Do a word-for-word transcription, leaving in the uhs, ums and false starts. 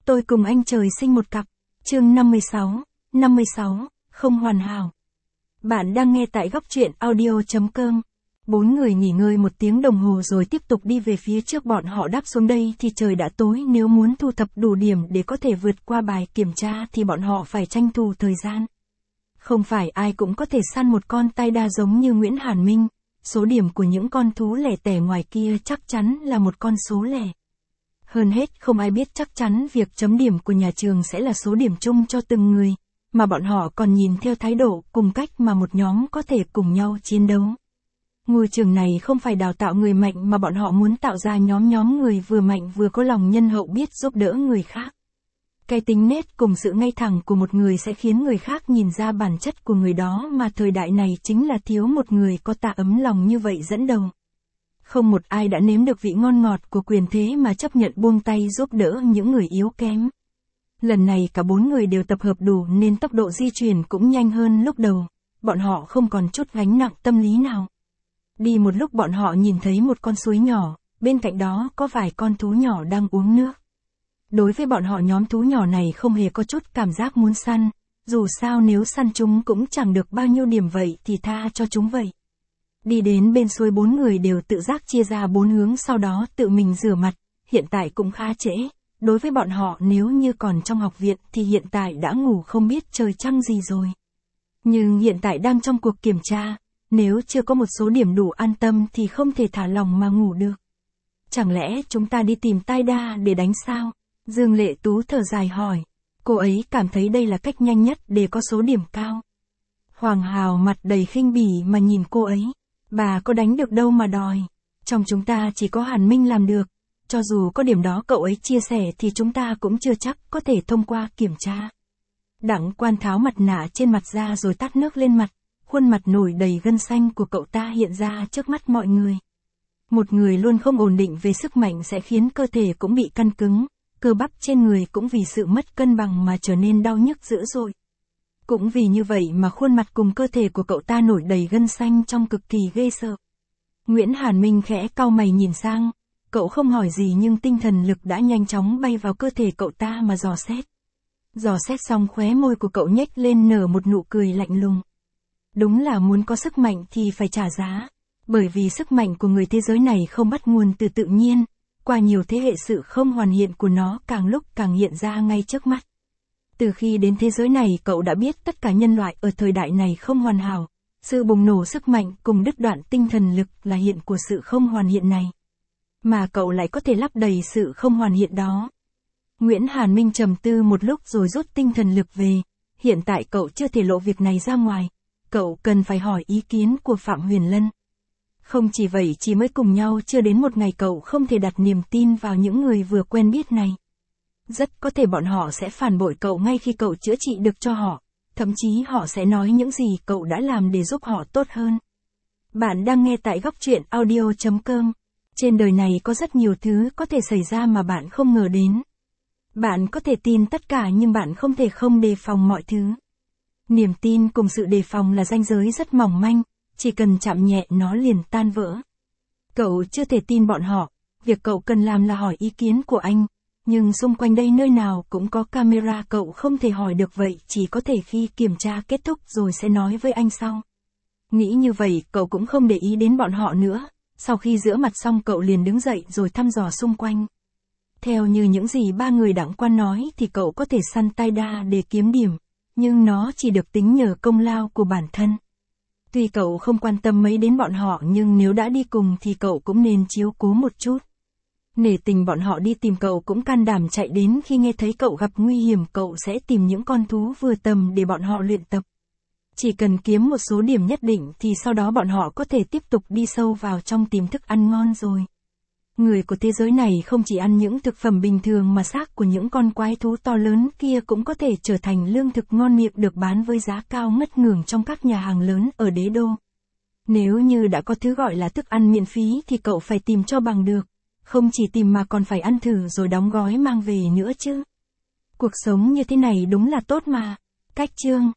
Tôi cùng anh trời sinh một cặp. Chương năm mươi sáu, năm mươi sáu, không hoàn hảo. Bạn đang nghe tại góc truyện audio.com. Bốn người nghỉ ngơi một tiếng đồng hồ rồi tiếp tục đi về phía trước. Bọn họ đáp xuống đây thì trời đã tối, nếu muốn thu thập đủ điểm để có thể vượt qua bài kiểm tra thì bọn họ phải tranh thủ thời gian. Không phải ai cũng có thể săn một con tai đa giống như Nguyễn Hàn Minh, số điểm của những con thú lẻ tẻ ngoài kia chắc chắn là một con số lẻ. Hơn hết không ai biết chắc chắn việc chấm điểm của nhà trường sẽ là số điểm chung cho từng người, mà bọn họ còn nhìn theo thái độ cùng cách mà một nhóm có thể cùng nhau chiến đấu. Ngôi trường này không phải đào tạo người mạnh mà bọn họ muốn tạo ra nhóm nhóm người vừa mạnh vừa có lòng nhân hậu biết giúp đỡ người khác. Cái tính nết cùng sự ngay thẳng của một người sẽ khiến người khác nhìn ra bản chất của người đó, mà thời đại này chính là thiếu một người có tà ấm lòng như vậy dẫn đầu. Không một ai đã nếm được vị ngon ngọt của quyền thế mà chấp nhận buông tay giúp đỡ những người yếu kém. Lần này cả bốn người đều tập hợp đủ nên tốc độ di chuyển cũng nhanh hơn lúc đầu, bọn họ không còn chút gánh nặng tâm lý nào. Đi một lúc bọn họ nhìn thấy một con suối nhỏ, bên cạnh đó có vài con thú nhỏ đang uống nước. Đối với bọn họ nhóm thú nhỏ này không hề có chút cảm giác muốn săn, dù sao nếu săn chúng cũng chẳng được bao nhiêu điểm vậy thì tha cho chúng vậy. Đi đến bên suối bốn người đều tự giác chia ra bốn hướng, sau đó tự mình rửa mặt, hiện tại cũng khá trễ. Đối với bọn họ nếu như còn trong học viện thì hiện tại đã ngủ không biết trời trăng gì rồi. Nhưng hiện tại đang trong cuộc kiểm tra, nếu chưa có một số điểm đủ an tâm thì không thể thả lòng mà ngủ được. Chẳng lẽ chúng ta đi tìm tai đa để đánh sao? Dương Lệ Tú thở dài hỏi. Cô ấy cảm thấy đây là cách nhanh nhất để có số điểm cao. Hoàng Hào mặt đầy khinh bỉ mà nhìn cô ấy. Bà có đánh được đâu mà đòi. Trong chúng ta chỉ có Hàn Minh làm được. Cho dù có điểm đó cậu ấy chia sẻ thì chúng ta cũng chưa chắc có thể thông qua kiểm tra. Đặng Quan tháo mặt nạ trên mặt ra rồi tát nước lên mặt. Khuôn mặt nổi đầy gân xanh của cậu ta hiện ra trước mắt mọi người. Một người luôn không ổn định về sức mạnh sẽ khiến cơ thể cũng bị căng cứng. Cơ bắp trên người cũng vì sự mất cân bằng mà trở nên đau nhức dữ dội. Cũng vì như vậy mà khuôn mặt cùng cơ thể của cậu ta nổi đầy gân xanh trông cực kỳ ghê sợ. Nguyễn Hàn Minh khẽ cau mày nhìn sang, cậu không hỏi gì nhưng tinh thần lực đã nhanh chóng bay vào cơ thể cậu ta mà dò xét. Dò xét xong khóe môi của cậu nhếch lên nở một nụ cười lạnh lùng. Đúng là muốn có sức mạnh thì phải trả giá, bởi vì sức mạnh của người thế giới này không bắt nguồn từ tự nhiên. Qua nhiều thế hệ sự không hoàn hiện của nó càng lúc càng hiện ra ngay trước mắt. Từ khi đến thế giới này cậu đã biết tất cả nhân loại ở thời đại này không hoàn hảo. Sự bùng nổ sức mạnh cùng đứt đoạn tinh thần lực là hiện của sự không hoàn hiện này. Mà cậu lại có thể lấp đầy sự không hoàn hiện đó. Nguyễn Hàn Minh trầm tư một lúc rồi rút tinh thần lực về. Hiện tại cậu chưa thể lộ việc này ra ngoài. Cậu cần phải hỏi ý kiến của Phạm Huyền Lân. Không chỉ vậy, chỉ mới cùng nhau chưa đến một ngày cậu không thể đặt niềm tin vào những người vừa quen biết này. Rất có thể bọn họ sẽ phản bội cậu ngay khi cậu chữa trị được cho họ. Thậm chí họ sẽ nói những gì cậu đã làm để giúp họ tốt hơn. Bạn đang nghe tại góc truyện audio.com. Trên đời này có rất nhiều thứ có thể xảy ra mà bạn không ngờ đến. Bạn có thể tin tất cả nhưng bạn không thể không đề phòng mọi thứ. Niềm tin cùng sự đề phòng là ranh giới rất mỏng manh. Chỉ cần chạm nhẹ nó liền tan vỡ. Cậu chưa thể tin bọn họ, việc cậu cần làm là hỏi ý kiến của anh, nhưng xung quanh đây nơi nào cũng có camera, cậu không thể hỏi được vậy, chỉ có thể khi kiểm tra kết thúc rồi sẽ nói với anh sau. Nghĩ như vậy cậu cũng không để ý đến bọn họ nữa, sau khi rửa mặt xong cậu liền đứng dậy rồi thăm dò xung quanh. Theo như những gì ba người Đặng Quan nói thì cậu có thể săn tai đa để kiếm điểm, nhưng nó chỉ được tính nhờ công lao của bản thân. Tuy cậu không quan tâm mấy đến bọn họ nhưng nếu đã đi cùng thì cậu cũng nên chiếu cố một chút. Nể tình bọn họ đi tìm cậu cũng can đảm chạy đến, khi nghe thấy cậu gặp nguy hiểm cậu sẽ tìm những con thú vừa tầm để bọn họ luyện tập. Chỉ cần kiếm một số điểm nhất định thì sau đó bọn họ có thể tiếp tục đi sâu vào trong tìm thức ăn ngon rồi. Người của thế giới này không chỉ ăn những thực phẩm bình thường mà xác của những con quái thú to lớn kia cũng có thể trở thành lương thực ngon miệng được bán với giá cao ngất ngưởng trong các nhà hàng lớn ở đế đô. Nếu như đã có thứ gọi là thức ăn miễn phí thì cậu phải tìm cho bằng được. Không chỉ tìm mà còn phải ăn thử rồi đóng gói mang về nữa chứ. Cuộc sống như thế này đúng là tốt mà. Cách chương